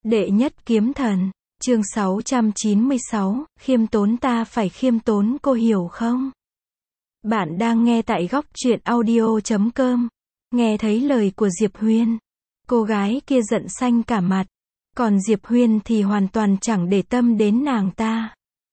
Đệ nhất kiếm thần, chương 696, khiêm tốn, ta phải khiêm tốn, cô hiểu không? Bạn đang nghe tại góc truyện audio.com. Nghe thấy lời của Diệp Huyên, cô gái kia giận xanh cả mặt, còn Diệp Huyên thì hoàn toàn chẳng để tâm đến nàng ta.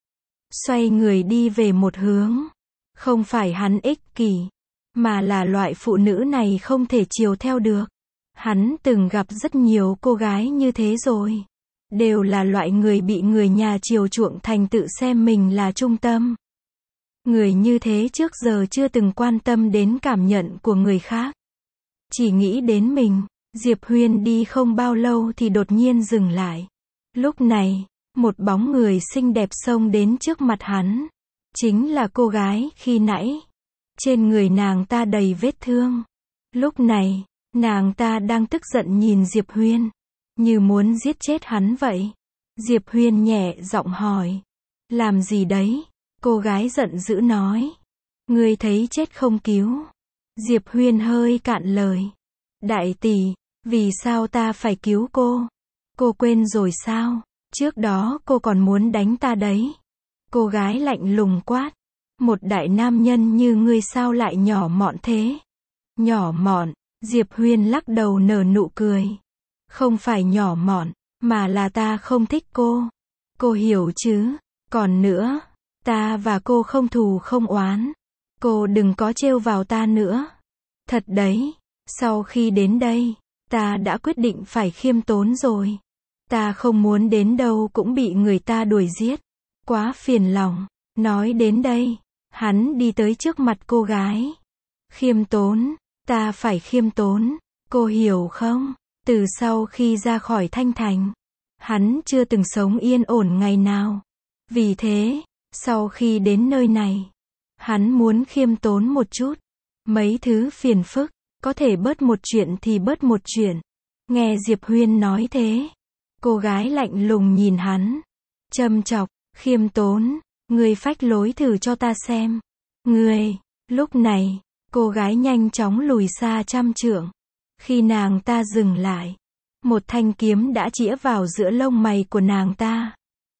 Xoay người đi về một hướng. Không phải hắn ích kỷ, mà là loại phụ nữ này không thể chiều theo được. Hắn từng gặp rất nhiều cô gái như thế rồi. Đều là loại người bị người nhà chiều chuộng thành tự xem mình là trung tâm. Người như thế trước giờ chưa từng quan tâm đến cảm nhận của người khác. Chỉ nghĩ đến mình. Diệp Huyên đi không bao lâu thì đột nhiên dừng lại. Lúc này, một bóng người xinh đẹp xông đến trước mặt hắn. Chính là cô gái khi nãy. Trên người nàng ta đầy vết thương. Lúc này, nàng ta đang tức giận nhìn Diệp Huyên, như muốn giết chết hắn vậy. Diệp Huyên nhẹ giọng hỏi. Làm gì đấy? Cô gái giận dữ nói. Ngươi thấy chết không cứu. Diệp Huyên hơi cạn lời. Đại tỷ, vì sao ta phải cứu cô? Cô quên rồi sao? Trước đó cô còn muốn đánh ta đấy. Cô gái lạnh lùng quát. Một đại nam nhân như ngươi sao lại nhỏ mọn thế? Nhỏ mọn? Diệp Huyên lắc đầu nở nụ cười. Không phải nhỏ mọn, mà là ta không thích cô. Cô hiểu chứ? Còn nữa, ta và cô không thù không oán. Cô đừng có trêu vào ta nữa. Thật đấy, sau khi đến đây, ta đã quyết định phải khiêm tốn rồi. Ta không muốn đến đâu cũng bị người ta đuổi giết. Quá phiền lòng. Nói đến đây, hắn đi tới trước mặt cô gái. Khiêm tốn, ta phải khiêm tốn, cô hiểu không? Từ sau khi ra khỏi Thanh Thành, hắn chưa từng sống yên ổn ngày nào. Vì thế, sau khi đến nơi này, hắn muốn khiêm tốn một chút. Mấy thứ phiền phức, có thể bớt một chuyện thì bớt một chuyện. Nghe Diệp Huyên nói thế, cô gái lạnh lùng nhìn hắn, châm chọc. Khiêm tốn, ngươi phách lối thử cho ta xem. Ngươi, lúc này, cô gái nhanh chóng lùi xa 100 trượng. Khi nàng ta dừng lại, một thanh kiếm đã chĩa vào giữa lông mày của nàng ta.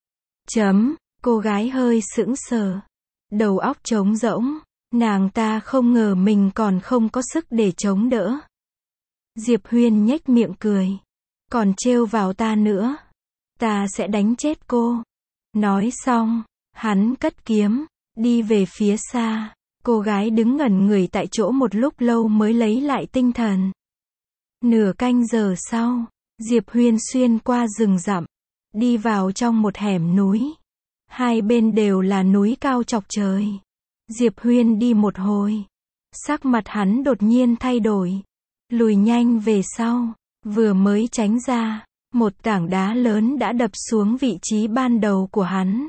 Cô gái hơi sững sờ. Đầu óc trống rỗng, nàng ta không ngờ mình còn không có sức để chống đỡ. Diệp Huyên nhếch miệng cười. Còn trêu vào ta nữa, ta sẽ đánh chết cô. Nói xong, hắn cất kiếm, đi về phía xa. Cô gái đứng ngẩn người tại chỗ một lúc lâu mới lấy lại tinh thần. Nửa canh giờ sau, Diệp Huyên xuyên qua rừng rậm, đi vào trong một hẻm núi. Hai bên đều là núi cao chọc trời. Diệp Huyên đi một hồi, sắc mặt hắn đột nhiên thay đổi, lùi nhanh về sau, vừa mới tránh ra, một tảng đá lớn đã đập xuống vị trí ban đầu của hắn.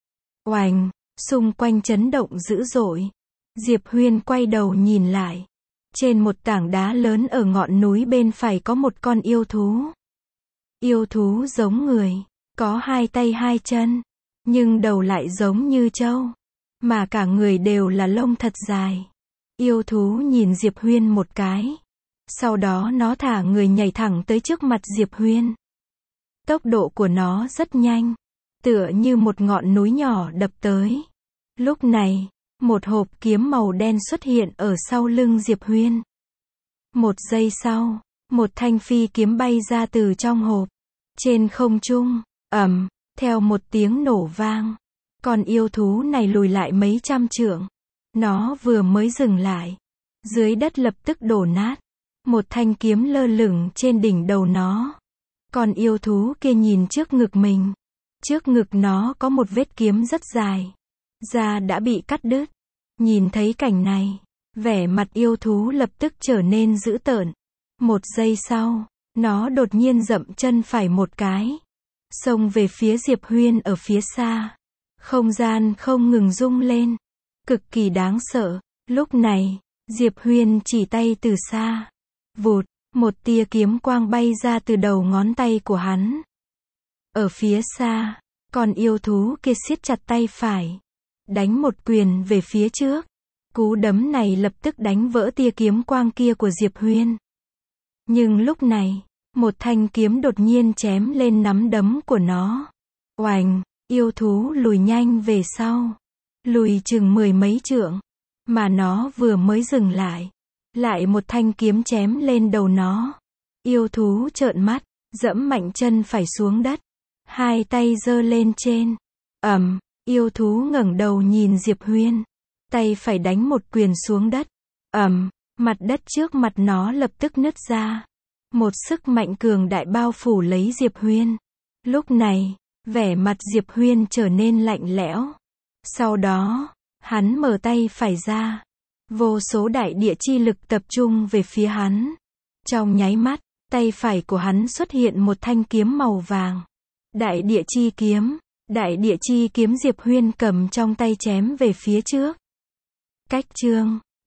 Oành, xung quanh chấn động dữ dội. Diệp Huyên quay đầu nhìn lại. Trên một tảng đá lớn ở ngọn núi bên phải có một con yêu thú. Yêu thú giống người, có 2 tay 2 chân, nhưng đầu lại giống như trâu, mà cả người đều là lông thật dài. Yêu thú nhìn Diệp Huyên một cái, sau đó nó thả người nhảy thẳng tới trước mặt Diệp Huyên. Tốc độ của nó rất nhanh, tựa như một ngọn núi nhỏ đập tới. Lúc này, một hộp kiếm màu đen xuất hiện ở sau lưng Diệp Huyên. Một giây sau, một thanh phi kiếm bay ra từ trong hộp. Trên không trung, theo một tiếng nổ vang, con yêu thú này lùi lại mấy 100 trượng. Nó vừa mới dừng lại, dưới đất lập tức đổ nát. Một thanh kiếm lơ lửng trên đỉnh đầu nó. Con yêu thú kia nhìn trước ngực mình. Trước ngực nó có một vết kiếm rất dài. Da đã bị cắt đứt. Nhìn thấy cảnh này, vẻ mặt yêu thú lập tức trở nên dữ tợn. Một giây sau, nó đột nhiên dậm chân phải một cái, xông về phía Diệp Huyên ở phía xa. Không gian không ngừng rung lên, cực kỳ đáng sợ. Lúc này, Diệp Huyên chỉ tay từ xa. Vụt, một tia kiếm quang bay ra từ đầu ngón tay của hắn. Ở phía xa, con yêu thú kia siết chặt tay phải, đánh một quyền về phía trước. Cú đấm này lập tức đánh vỡ tia kiếm quang kia của Diệp Huyên. Nhưng lúc này, một thanh kiếm đột nhiên chém lên nắm đấm của nó. Oành, yêu thú lùi nhanh về sau. Lùi chừng 10 mấy trượng. Mà nó vừa mới dừng lại. Lại một thanh kiếm chém lên đầu nó. Yêu thú trợn mắt, dẫm mạnh chân phải xuống đất. Hai tay giơ lên trên. Yêu thú ngẩng đầu nhìn Diệp Huyên. Tay phải đánh một quyền xuống đất. Mặt đất trước mặt nó lập tức nứt ra. Một sức mạnh cường đại bao phủ lấy Diệp Huyên. Lúc này, vẻ mặt Diệp Huyên trở nên lạnh lẽo. Sau đó, hắn mở tay phải ra. Vô số đại địa chi lực tập trung về phía hắn. Trong nháy mắt, tay phải của hắn xuất hiện một thanh kiếm màu vàng. Đại địa chi kiếm. Đại địa chi kiếm Diệp Huyên cầm trong tay chém về phía trước. Cách chương